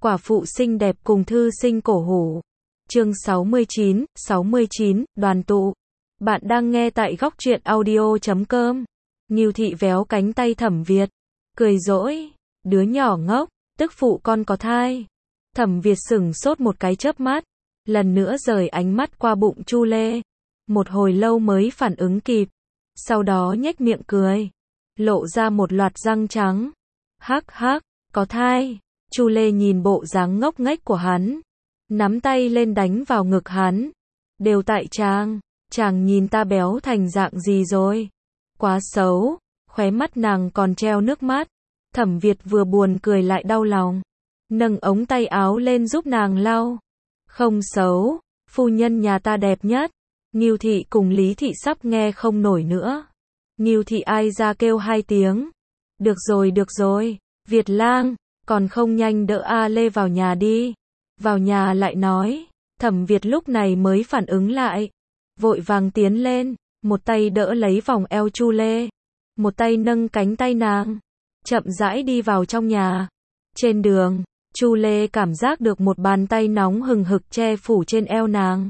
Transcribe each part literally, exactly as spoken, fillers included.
Quả phụ xinh đẹp cùng thư sinh cổ hủ. Chương sáu mươi chín, sáu mươi chín, đoàn tụ. Bạn đang nghe tại góc truyện audio chấm com. Ngưu Thị véo cánh tay Thẩm Việt, cười dỗi, đứa nhỏ ngốc, tức phụ con có thai. Thẩm Việt sửng sốt một cái chớp mắt, lần nữa rời ánh mắt qua bụng Chu Lê. Một hồi lâu mới phản ứng kịp, sau đó nhếch miệng cười, lộ ra một loạt răng trắng. Hắc hắc, có thai. Chu Lê nhìn bộ dáng ngốc nghếch của hắn, nắm tay lên đánh vào ngực hắn. Đều tại chàng, chàng nhìn ta béo thành dạng gì rồi? Quá xấu, khóe mắt nàng còn treo nước mắt. Thẩm Việt vừa buồn cười lại đau lòng, nâng ống tay áo lên giúp nàng lau. Không xấu, phu nhân nhà ta đẹp nhất. Ngưu Thị cùng Lý Thị sắp nghe không nổi nữa. Ngưu Thị ai ra kêu hai tiếng. Được rồi được rồi, Việt lang, còn không nhanh đỡ A Lê vào nhà đi. Vào nhà lại nói. Thẩm Việt lúc này mới phản ứng lại, vội vàng tiến lên, một tay đỡ lấy vòng eo Chu Lê, một tay nâng cánh tay nàng, chậm rãi đi vào trong nhà. Trên đường, Chu Lê cảm giác được một bàn tay nóng hừng hực che phủ trên eo nàng.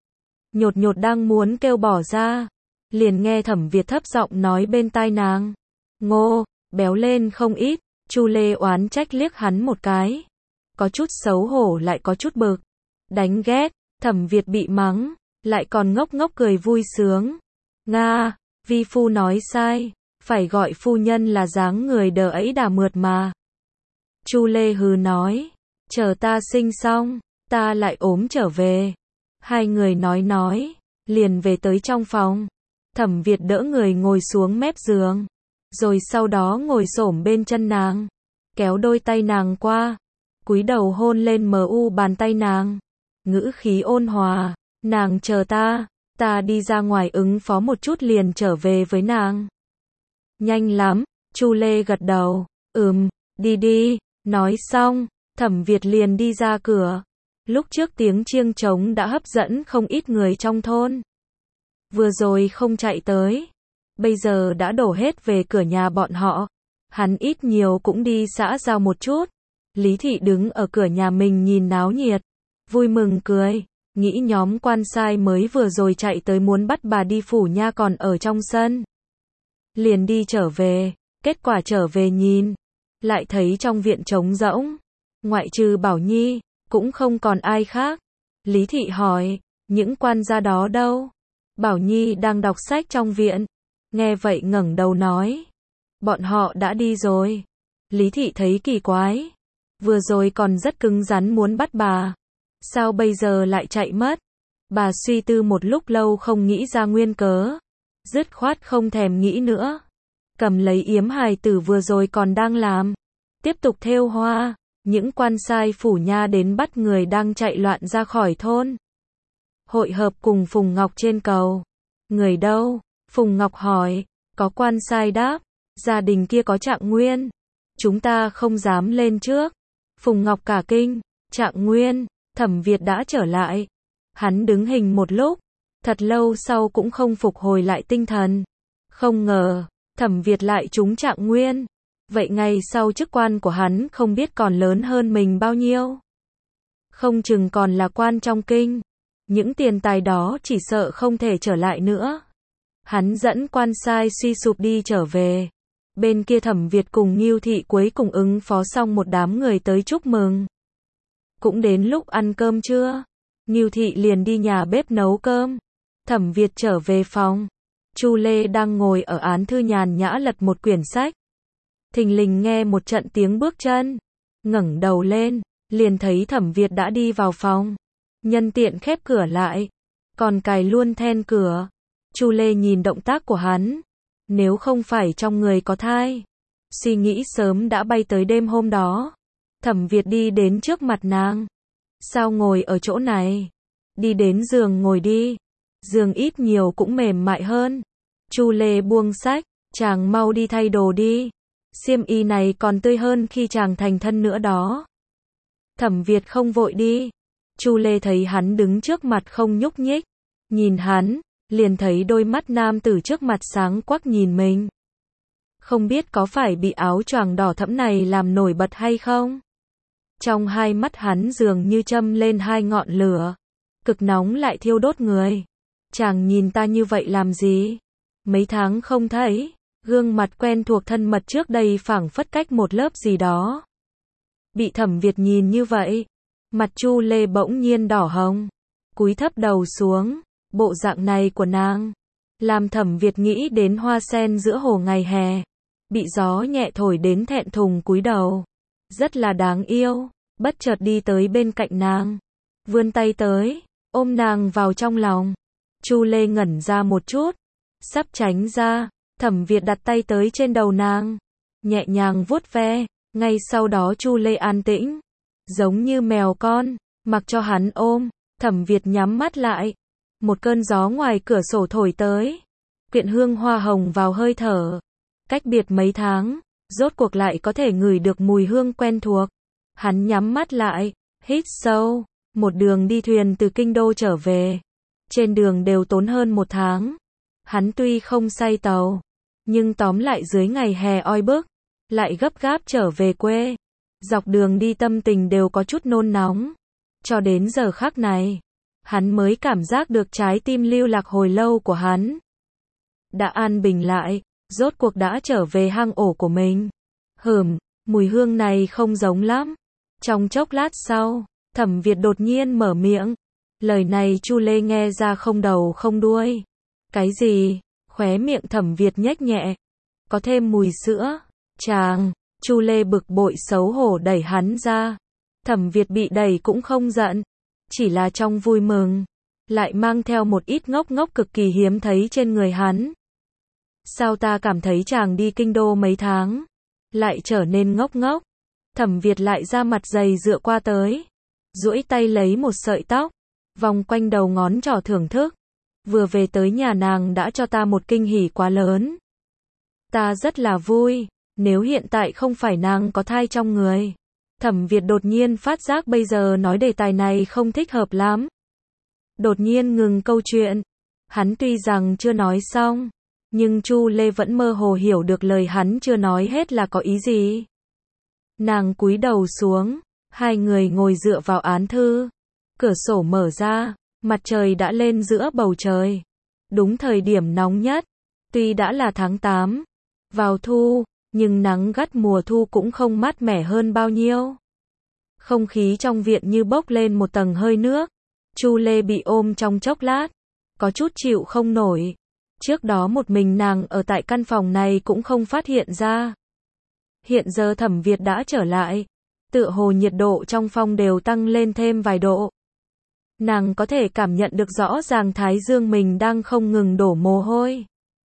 Nhột nhột đang muốn kêu bỏ ra, liền nghe Thẩm Việt thấp giọng nói bên tai nàng. Ngô, béo lên không ít. Chu Lê oán trách liếc hắn một cái, có chút xấu hổ lại có chút bực, đánh ghét. Thẩm Việt bị mắng, lại còn ngốc ngốc cười vui sướng. Nga, vi phu nói sai, phải gọi phu nhân là dáng người đờ ấy đà mượt mà. Chu Lê hừ nói, chờ ta sinh xong, ta lại ốm trở về. Hai người nói nói, liền về tới trong phòng. Thẩm Việt đỡ người ngồi xuống mép giường, rồi sau đó ngồi xổm bên chân nàng, kéo đôi tay nàng qua, cúi đầu hôn lên mờ u bàn tay nàng, ngữ khí ôn hòa. Nàng chờ ta, ta đi ra ngoài ứng phó một chút liền trở về với nàng. Nhanh lắm. Chu Lê gật đầu, ừm, đi đi. Nói xong, Thẩm Việt liền đi ra cửa. Lúc trước tiếng chiêng trống đã hấp dẫn không ít người trong thôn. Vừa rồi không chạy tới, bây giờ đã đổ hết về cửa nhà bọn họ. Hắn ít nhiều cũng đi xã giao một chút. Lý Thị đứng ở cửa nhà mình nhìn náo nhiệt, vui mừng cười, nghĩ nhóm quan sai mới vừa rồi chạy tới muốn bắt bà đi phủ nha còn ở trong sân. Liền đi trở về, kết quả trở về nhìn, lại thấy trong viện trống rỗng, ngoại trừ Bảo Nhi, cũng không còn ai khác. Lý Thị hỏi, những quan gia đó đâu? Bảo Nhi đang đọc sách trong viện. Nghe vậy ngẩng đầu nói, bọn họ đã đi rồi. Lý Thị thấy kỳ quái, vừa rồi còn rất cứng rắn muốn bắt bà, sao bây giờ lại chạy mất? Bà suy tư một lúc lâu không nghĩ ra nguyên cớ, dứt khoát không thèm nghĩ nữa, cầm lấy yếm hài tử vừa rồi còn đang làm, tiếp tục thêu hoa. Những quan sai phủ nha đến bắt người đang chạy loạn ra khỏi thôn. Hội hợp cùng Phùng Ngọc trên cầu. Người đâu? Phùng Ngọc hỏi. Có quan sai đáp, gia đình kia có Trạng Nguyên, chúng ta không dám lên trước. Phùng Ngọc cả kinh, Trạng Nguyên? Thẩm Việt đã trở lại. Hắn đứng hình một lúc, thật lâu sau cũng không phục hồi lại tinh thần. Không ngờ, Thẩm Việt lại trúng Trạng Nguyên. Vậy ngày sau chức quan của hắn không biết còn lớn hơn mình bao nhiêu. Không chừng còn là quan trong kinh. Những tiền tài đó chỉ sợ không thể trở lại nữa. Hắn dẫn quan sai suy sụp đi trở về. Bên kia Thẩm Việt cùng Ngưu Thị cuối cùng ứng phó xong một đám người tới chúc mừng. Cũng đến lúc ăn cơm trưa, Ngưu Thị liền đi nhà bếp nấu cơm. Thẩm Việt trở về phòng. Chu Lê đang ngồi ở án thư nhàn nhã lật một quyển sách. Thình lình nghe một trận tiếng bước chân, ngẩng đầu lên, liền thấy Thẩm Việt đã đi vào phòng. Nhân tiện khép cửa lại, còn cài luôn then cửa. Chu Lê nhìn động tác của hắn, nếu không phải trong người có thai, suy nghĩ sớm đã bay tới đêm hôm đó. Thẩm Việt đi đến trước mặt nàng. Sao ngồi ở chỗ này? Đi đến giường ngồi đi. Giường ít nhiều cũng mềm mại hơn. Chu Lê buông sách, chàng mau đi thay đồ đi. Xiêm y này còn tươi hơn khi chàng thành thân nữa đó. Thẩm Việt không vội đi. Chu Lê thấy hắn đứng trước mặt không nhúc nhích, nhìn hắn, liền thấy đôi mắt nam tử trước mặt sáng quắc nhìn mình. Không biết có phải bị áo choàng đỏ thẫm này làm nổi bật hay không? Trong hai mắt hắn dường như châm lên hai ngọn lửa, cực nóng lại thiêu đốt người. Chàng nhìn ta như vậy làm gì? Mấy tháng không thấy, gương mặt quen thuộc thân mật trước đây phảng phất cách một lớp gì đó. Bị Thẩm Việt nhìn như vậy, mặt Chu Lê bỗng nhiên đỏ hồng, cúi thấp đầu xuống, bộ dạng này của nàng làm Thẩm Việt nghĩ đến hoa sen giữa hồ ngày hè, bị gió nhẹ thổi đến thẹn thùng cúi đầu, rất là đáng yêu. Bất chợt đi tới bên cạnh nàng, vươn tay tới, ôm nàng vào trong lòng. Chu Lê ngẩn ra một chút, sắp tránh ra, Thẩm Việt đặt tay tới trên đầu nàng, nhẹ nhàng vuốt ve, ngay sau đó Chu Lê an tĩnh, giống như mèo con, mặc cho hắn ôm. Thẩm Việt nhắm mắt lại, một cơn gió ngoài cửa sổ thổi tới, quyện hương hoa hồng vào hơi thở. Cách biệt mấy tháng, rốt cuộc lại có thể ngửi được mùi hương quen thuộc. Hắn nhắm mắt lại, hít sâu, một đường đi thuyền từ kinh đô trở về. Trên đường đều tốn hơn một tháng. Hắn tuy không say tàu, nhưng tóm lại dưới ngày hè oi bức, lại gấp gáp trở về quê. Dọc đường đi tâm tình đều có chút nôn nóng. Cho đến giờ khắc này, hắn mới cảm giác được trái tim lưu lạc hồi lâu của hắn đã an bình lại, rốt cuộc đã trở về hang ổ của mình. Hửm, mùi hương này không giống lắm. Trong chốc lát sau, Thẩm Việt đột nhiên mở miệng. Lời này Chu Lê nghe ra không đầu không đuôi. Cái gì? Khóe miệng Thẩm Việt nhếch nhẹ. Có thêm mùi sữa. Chàng, Chu Lê bực bội xấu hổ đẩy hắn ra. Thẩm Việt bị đẩy cũng không giận, chỉ là trong vui mừng, lại mang theo một ít ngốc ngốc cực kỳ hiếm thấy trên người hắn. Sao ta cảm thấy chàng đi kinh đô mấy tháng, lại trở nên ngốc ngốc? Thẩm Việt lại ra mặt dày dựa qua tới, duỗi tay lấy một sợi tóc, vòng quanh đầu ngón trỏ thưởng thức. Vừa về tới nhà nàng đã cho ta một kinh hỉ quá lớn. Ta rất là vui, nếu hiện tại không phải nàng có thai trong người. Thẩm Việt đột nhiên phát giác bây giờ nói đề tài này không thích hợp lắm. Đột nhiên ngừng câu chuyện. Hắn tuy rằng chưa nói xong, nhưng Chu Lê vẫn mơ hồ hiểu được lời hắn chưa nói hết là có ý gì. Nàng cúi đầu xuống, hai người ngồi dựa vào án thư. Cửa sổ mở ra, mặt trời đã lên giữa bầu trời. Đúng thời điểm nóng nhất. Tuy đã là tháng tám, vào thu, nhưng nắng gắt mùa thu cũng không mát mẻ hơn bao nhiêu. Không khí trong viện như bốc lên một tầng hơi nước. Chu Lê bị ôm trong chốc lát, có chút chịu không nổi. Trước đó một mình nàng ở tại căn phòng này cũng không phát hiện ra. Hiện giờ Thẩm Việt đã trở lại, tựa hồ nhiệt độ trong phòng đều tăng lên thêm vài độ. Nàng có thể cảm nhận được rõ ràng thái dương mình đang không ngừng đổ mồ hôi.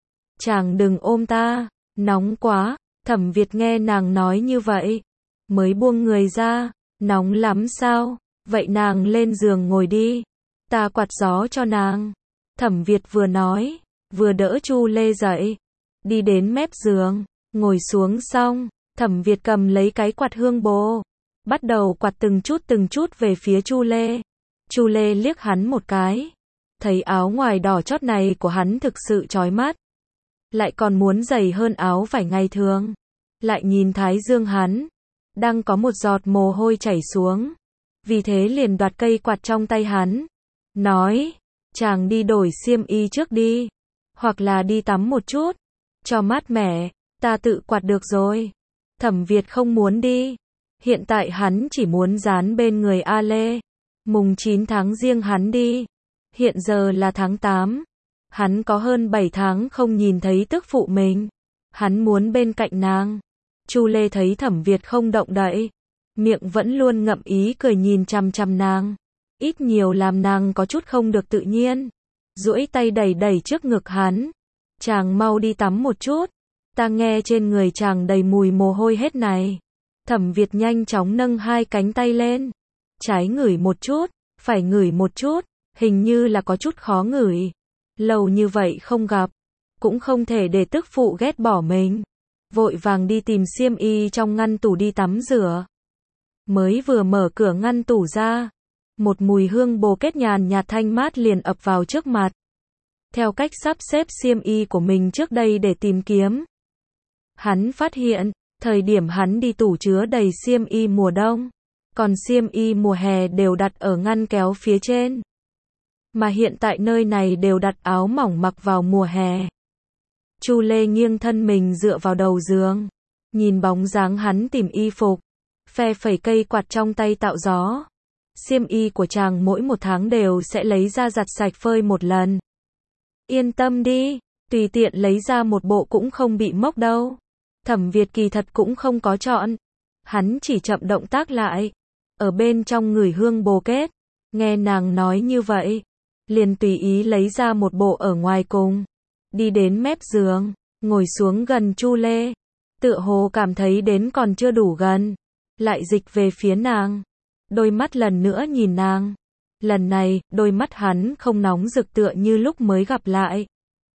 Chàng đừng ôm ta, nóng quá. Thẩm Việt nghe nàng nói như vậy, mới buông người ra. Nóng lắm sao? Vậy nàng lên giường ngồi đi, ta quạt gió cho nàng. Thẩm Việt vừa nói, vừa đỡ Chu Lê dậy, đi đến mép giường, ngồi xuống xong, Thẩm Việt cầm lấy cái quạt hương bồ, bắt đầu quạt từng chút từng chút về phía Chu Lê. Chu Lê liếc hắn một cái, thấy áo ngoài đỏ chót này của hắn thực sự chói mắt, lại còn muốn dày hơn áo vải ngày thường. Lại nhìn thái dương hắn, đang có một giọt mồ hôi chảy xuống, vì thế liền đoạt cây quạt trong tay hắn, nói, chàng đi đổi xiêm y trước đi, hoặc là đi tắm một chút, cho mát mẻ, ta tự quạt được rồi. Thẩm Việt không muốn đi, hiện tại hắn chỉ muốn dán bên người A Lê. Mùng chín tháng Giêng hắn đi, hiện giờ là tháng tám, hắn có hơn bảy tháng không nhìn thấy tức phụ mình, hắn muốn bên cạnh nàng. Chu Lê thấy Thẩm Việt không động đậy, miệng vẫn luôn ngậm ý cười nhìn chằm chằm nàng, ít nhiều làm nàng có chút không được tự nhiên, duỗi tay đẩy đẩy trước ngực hắn, chàng mau đi tắm một chút, ta nghe trên người chàng đầy mùi mồ hôi hết này. Thẩm Việt nhanh chóng nâng hai cánh tay lên, trái ngửi một chút, phải ngửi một chút, hình như là có chút khó ngửi, lâu như vậy không gặp, cũng không thể để tức phụ ghét bỏ mình. Vội vàng đi tìm xiêm y trong ngăn tủ đi tắm rửa. Mới vừa mở cửa ngăn tủ ra, một mùi hương bồ kết nhàn nhạt thanh mát liền ập vào trước mặt. Theo cách sắp xếp xiêm y của mình trước đây để tìm kiếm, hắn phát hiện, thời điểm hắn đi tủ chứa đầy xiêm y mùa đông, còn xiêm y mùa hè đều đặt ở ngăn kéo phía trên. Mà hiện tại nơi này đều đặt áo mỏng mặc vào mùa hè. Chu Lê nghiêng thân mình dựa vào đầu giường, nhìn bóng dáng hắn tìm y phục, phe phẩy cây quạt trong tay tạo gió. Xiêm y của chàng mỗi một tháng đều sẽ lấy ra giặt sạch phơi một lần. Yên tâm đi, tùy tiện lấy ra một bộ cũng không bị mốc đâu. Thẩm Việt kỳ thật cũng không có chọn. Hắn chỉ chậm động tác lại. Ở bên trong ngửi hương bồ kết. Nghe nàng nói như vậy. Liền tùy ý lấy ra một bộ ở ngoài cùng. Đi đến mép giường. Ngồi xuống gần Chu Lê. Tựa hồ cảm thấy đến còn chưa đủ gần. Lại dịch về phía nàng. Đôi mắt lần nữa nhìn nàng. Lần này, đôi mắt hắn không nóng rực tựa như lúc mới gặp lại.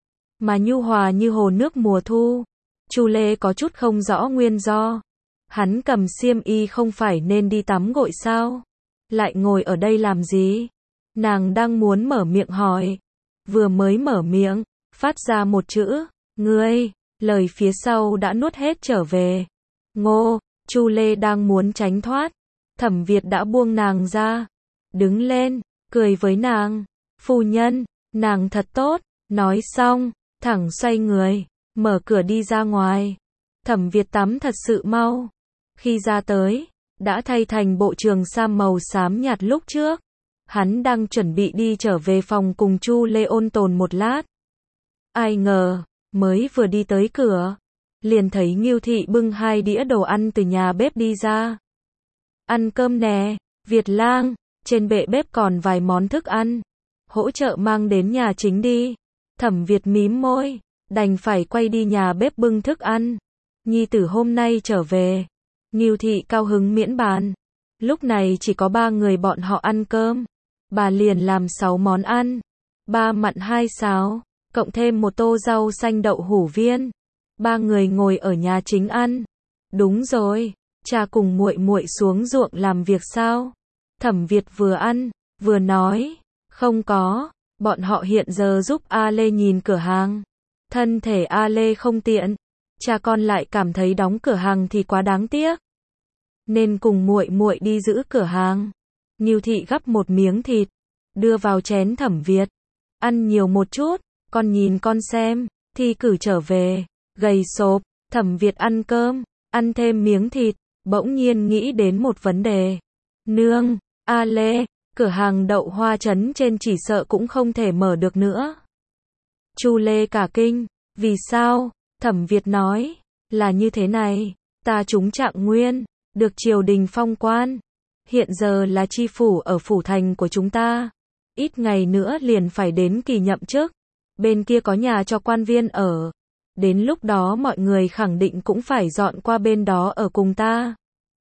Mà nhu hòa như hồ nước mùa thu. Chu Lê có chút không rõ nguyên do. Hắn cầm xiêm y không phải nên đi tắm gội sao? Lại ngồi ở đây làm gì? Nàng đang muốn mở miệng hỏi. Vừa mới mở miệng, phát ra một chữ, ngươi, lời phía sau đã nuốt hết trở về. Ngô, Chu Lê đang muốn tránh thoát. Thẩm Việt đã buông nàng ra. Đứng lên, cười với nàng. Phu nhân, nàng thật tốt. Nói xong, thẳng xoay người, mở cửa đi ra ngoài. Thẩm Việt tắm thật sự mau. Khi ra tới, đã thay thành bộ trường sam màu xám nhạt lúc trước. Hắn đang chuẩn bị đi trở về phòng cùng Chu Lê ôn tồn một lát. Ai ngờ, mới vừa đi tới cửa, liền thấy Ngưu Thị bưng hai đĩa đồ ăn từ nhà bếp đi ra. Ăn cơm nè, Việt lang, trên bệ bếp còn vài món thức ăn. Hỗ trợ mang đến nhà chính đi. Thẩm Việt mím môi, đành phải quay đi nhà bếp bưng thức ăn. Nhi tử hôm nay trở về. Ngưu Thị cao hứng miễn bàn. Lúc này chỉ có ba người bọn họ ăn cơm. Bà liền làm sáu món ăn. Ba mặn hai xào, cộng thêm một tô rau xanh đậu hủ viên. Ba người ngồi ở nhà chính ăn. Đúng rồi, cha cùng muội muội xuống ruộng làm việc sao? Thẩm Việt vừa ăn, vừa nói. Không có, bọn họ hiện giờ giúp A Lê nhìn cửa hàng. Thân thể A Lê không tiện. Cha con lại cảm thấy đóng cửa hàng thì quá đáng tiếc. Nên cùng muội muội đi giữ cửa hàng. Ngưu Thị gắp một miếng thịt, đưa vào chén Thẩm Việt. Ăn nhiều một chút, con nhìn con xem, thi cử trở về, gầy xốp. Thẩm Việt ăn cơm, ăn thêm miếng thịt, bỗng nhiên nghĩ đến một vấn đề. Nương, A Lê, cửa hàng đậu hoa trấn trên chỉ sợ cũng không thể mở được nữa. Chu Lê cả kinh, vì sao? Thẩm Việt nói, là như thế này, ta trúng trạng nguyên, được triều đình phong quan. Hiện giờ là tri phủ ở phủ thành của chúng ta. Ít ngày nữa liền phải đến kỳ nhậm chức. Bên kia có nhà cho quan viên ở. Đến lúc đó mọi người khẳng định cũng phải dọn qua bên đó ở cùng ta.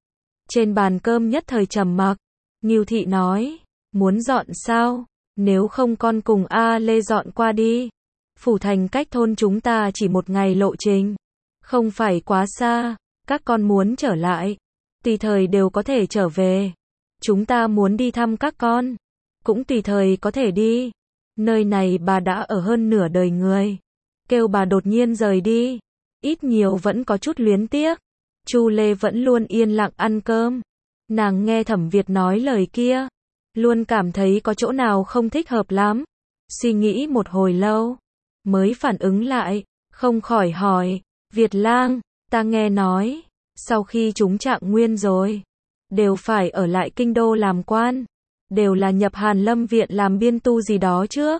Trên bàn cơm nhất thời trầm mặc. Ngưu Thị nói, muốn dọn sao? Nếu không con cùng A Lê dọn qua đi. Phủ thành cách thôn chúng ta chỉ một ngày lộ trình. Không phải quá xa. Các con muốn trở lại, tùy thời đều có thể trở về. Chúng ta muốn đi thăm các con, cũng tùy thời có thể đi. Nơi này bà đã ở hơn nửa đời người. Kêu bà đột nhiên rời đi, ít nhiều vẫn có chút luyến tiếc. Chu Lê vẫn luôn yên lặng ăn cơm. Nàng nghe Thẩm Việt nói lời kia, luôn cảm thấy có chỗ nào không thích hợp lắm. Suy nghĩ một hồi lâu, mới phản ứng lại, không khỏi hỏi, Việt lang, ta nghe nói, sau khi chúng trạng nguyên rồi, đều phải ở lại kinh đô làm quan, đều là nhập Hàn Lâm viện làm biên tu gì đó trước.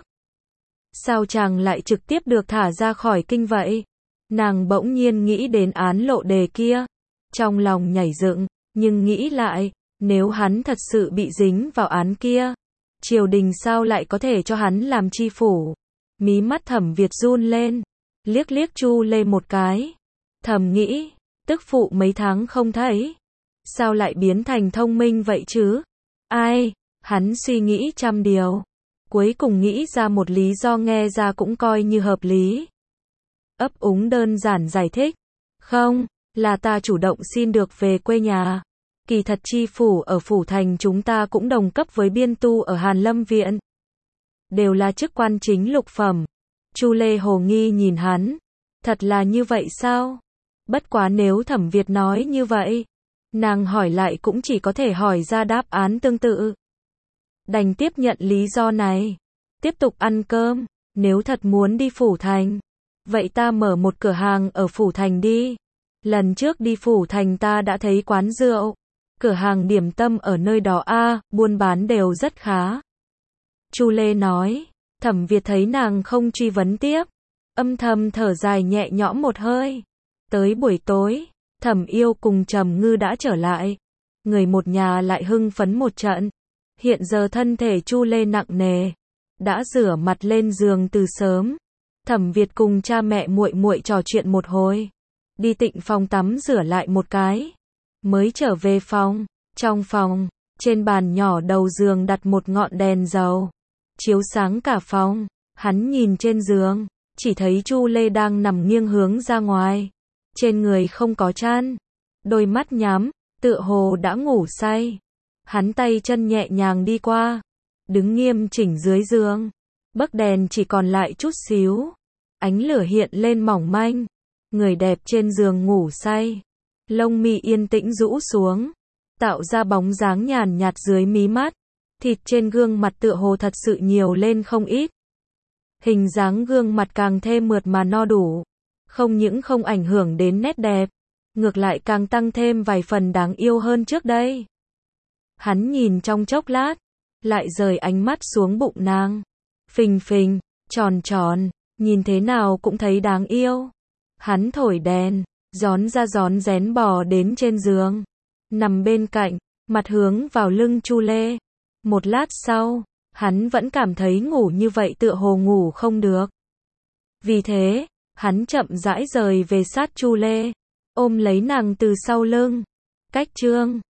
Sao chàng lại trực tiếp được thả ra khỏi kinh vậy? Nàng bỗng nhiên nghĩ đến án lộ đề kia, trong lòng nhảy dựng, nhưng nghĩ lại, nếu hắn thật sự bị dính vào án kia, triều đình sao lại có thể cho hắn làm tri phủ? Mí mắt Thẩm Việt run lên, liếc liếc Chu Lê một cái, thầm nghĩ, tức phụ mấy tháng không thấy, sao lại biến thành thông minh vậy chứ? Ai? Hắn suy nghĩ trăm điều, cuối cùng nghĩ ra một lý do nghe ra cũng coi như hợp lý. Ấp úng đơn giản giải thích, không, là ta chủ động xin được về quê nhà. Kỳ thật tri phủ ở phủ thành chúng ta cũng đồng cấp với biên tu ở Hàn Lâm viện. Đều là chức quan chính lục phẩm. Chu Lê hồ nghi nhìn hắn, thật là như vậy sao? Bất quá nếu Thẩm Việt nói như vậy, Nàng hỏi lại cũng chỉ có thể hỏi ra đáp án tương tự. Đành tiếp nhận lý do này. Tiếp tục ăn cơm, nếu thật muốn đi Phủ Thành. Vậy ta mở một cửa hàng ở Phủ Thành đi. Lần trước đi Phủ Thành ta đã thấy quán rượu, cửa hàng điểm tâm ở nơi đó a, buôn bán đều rất khá. Chu Lê nói. Thẩm Việt thấy nàng không truy vấn tiếp, âm thầm thở dài nhẹ nhõm một hơi. Tới buổi tối, Thẩm Yêu cùng Trầm Ngư đã trở lại. Người một nhà lại hưng phấn một trận. Hiện giờ thân thể Chu Lê nặng nề, đã rửa mặt lên giường từ sớm. Thẩm Việt cùng cha mẹ muội muội trò chuyện một hồi, đi tịnh phòng tắm rửa lại một cái, mới trở về phòng. Trong phòng, trên bàn nhỏ đầu giường đặt một ngọn đèn dầu, chiếu sáng cả phòng. Hắn nhìn trên giường, chỉ thấy Chu Lê đang nằm nghiêng hướng ra ngoài, trên người không có chăn, đôi mắt nhắm, tựa hồ đã ngủ say. Hắn tay chân nhẹ nhàng đi qua, đứng nghiêm chỉnh dưới giường, bấc đèn chỉ còn lại chút xíu, ánh lửa hiện lên mỏng manh. Người đẹp trên giường ngủ say, lông mi yên tĩnh rũ xuống, tạo ra bóng dáng nhàn nhạt dưới mí mắt. Thịt trên gương mặt tựa hồ thật sự nhiều lên không ít. Hình dáng gương mặt càng thêm mượt mà no đủ, không những không ảnh hưởng đến nét đẹp, ngược lại càng tăng thêm vài phần đáng yêu hơn trước đây. Hắn nhìn trong chốc lát, lại rời ánh mắt xuống bụng nàng. Phình phình, tròn tròn, nhìn thế nào cũng thấy đáng yêu. Hắn thổi đèn, gión ra gión rén bò đến trên giường, nằm bên cạnh, mặt hướng vào lưng Chu Lê. Một lát sau, hắn vẫn cảm thấy ngủ như vậy tựa hồ ngủ không được. Vì thế, hắn chậm rãi rời về sát Chu Lê, ôm lấy nàng từ sau lưng. Cách chương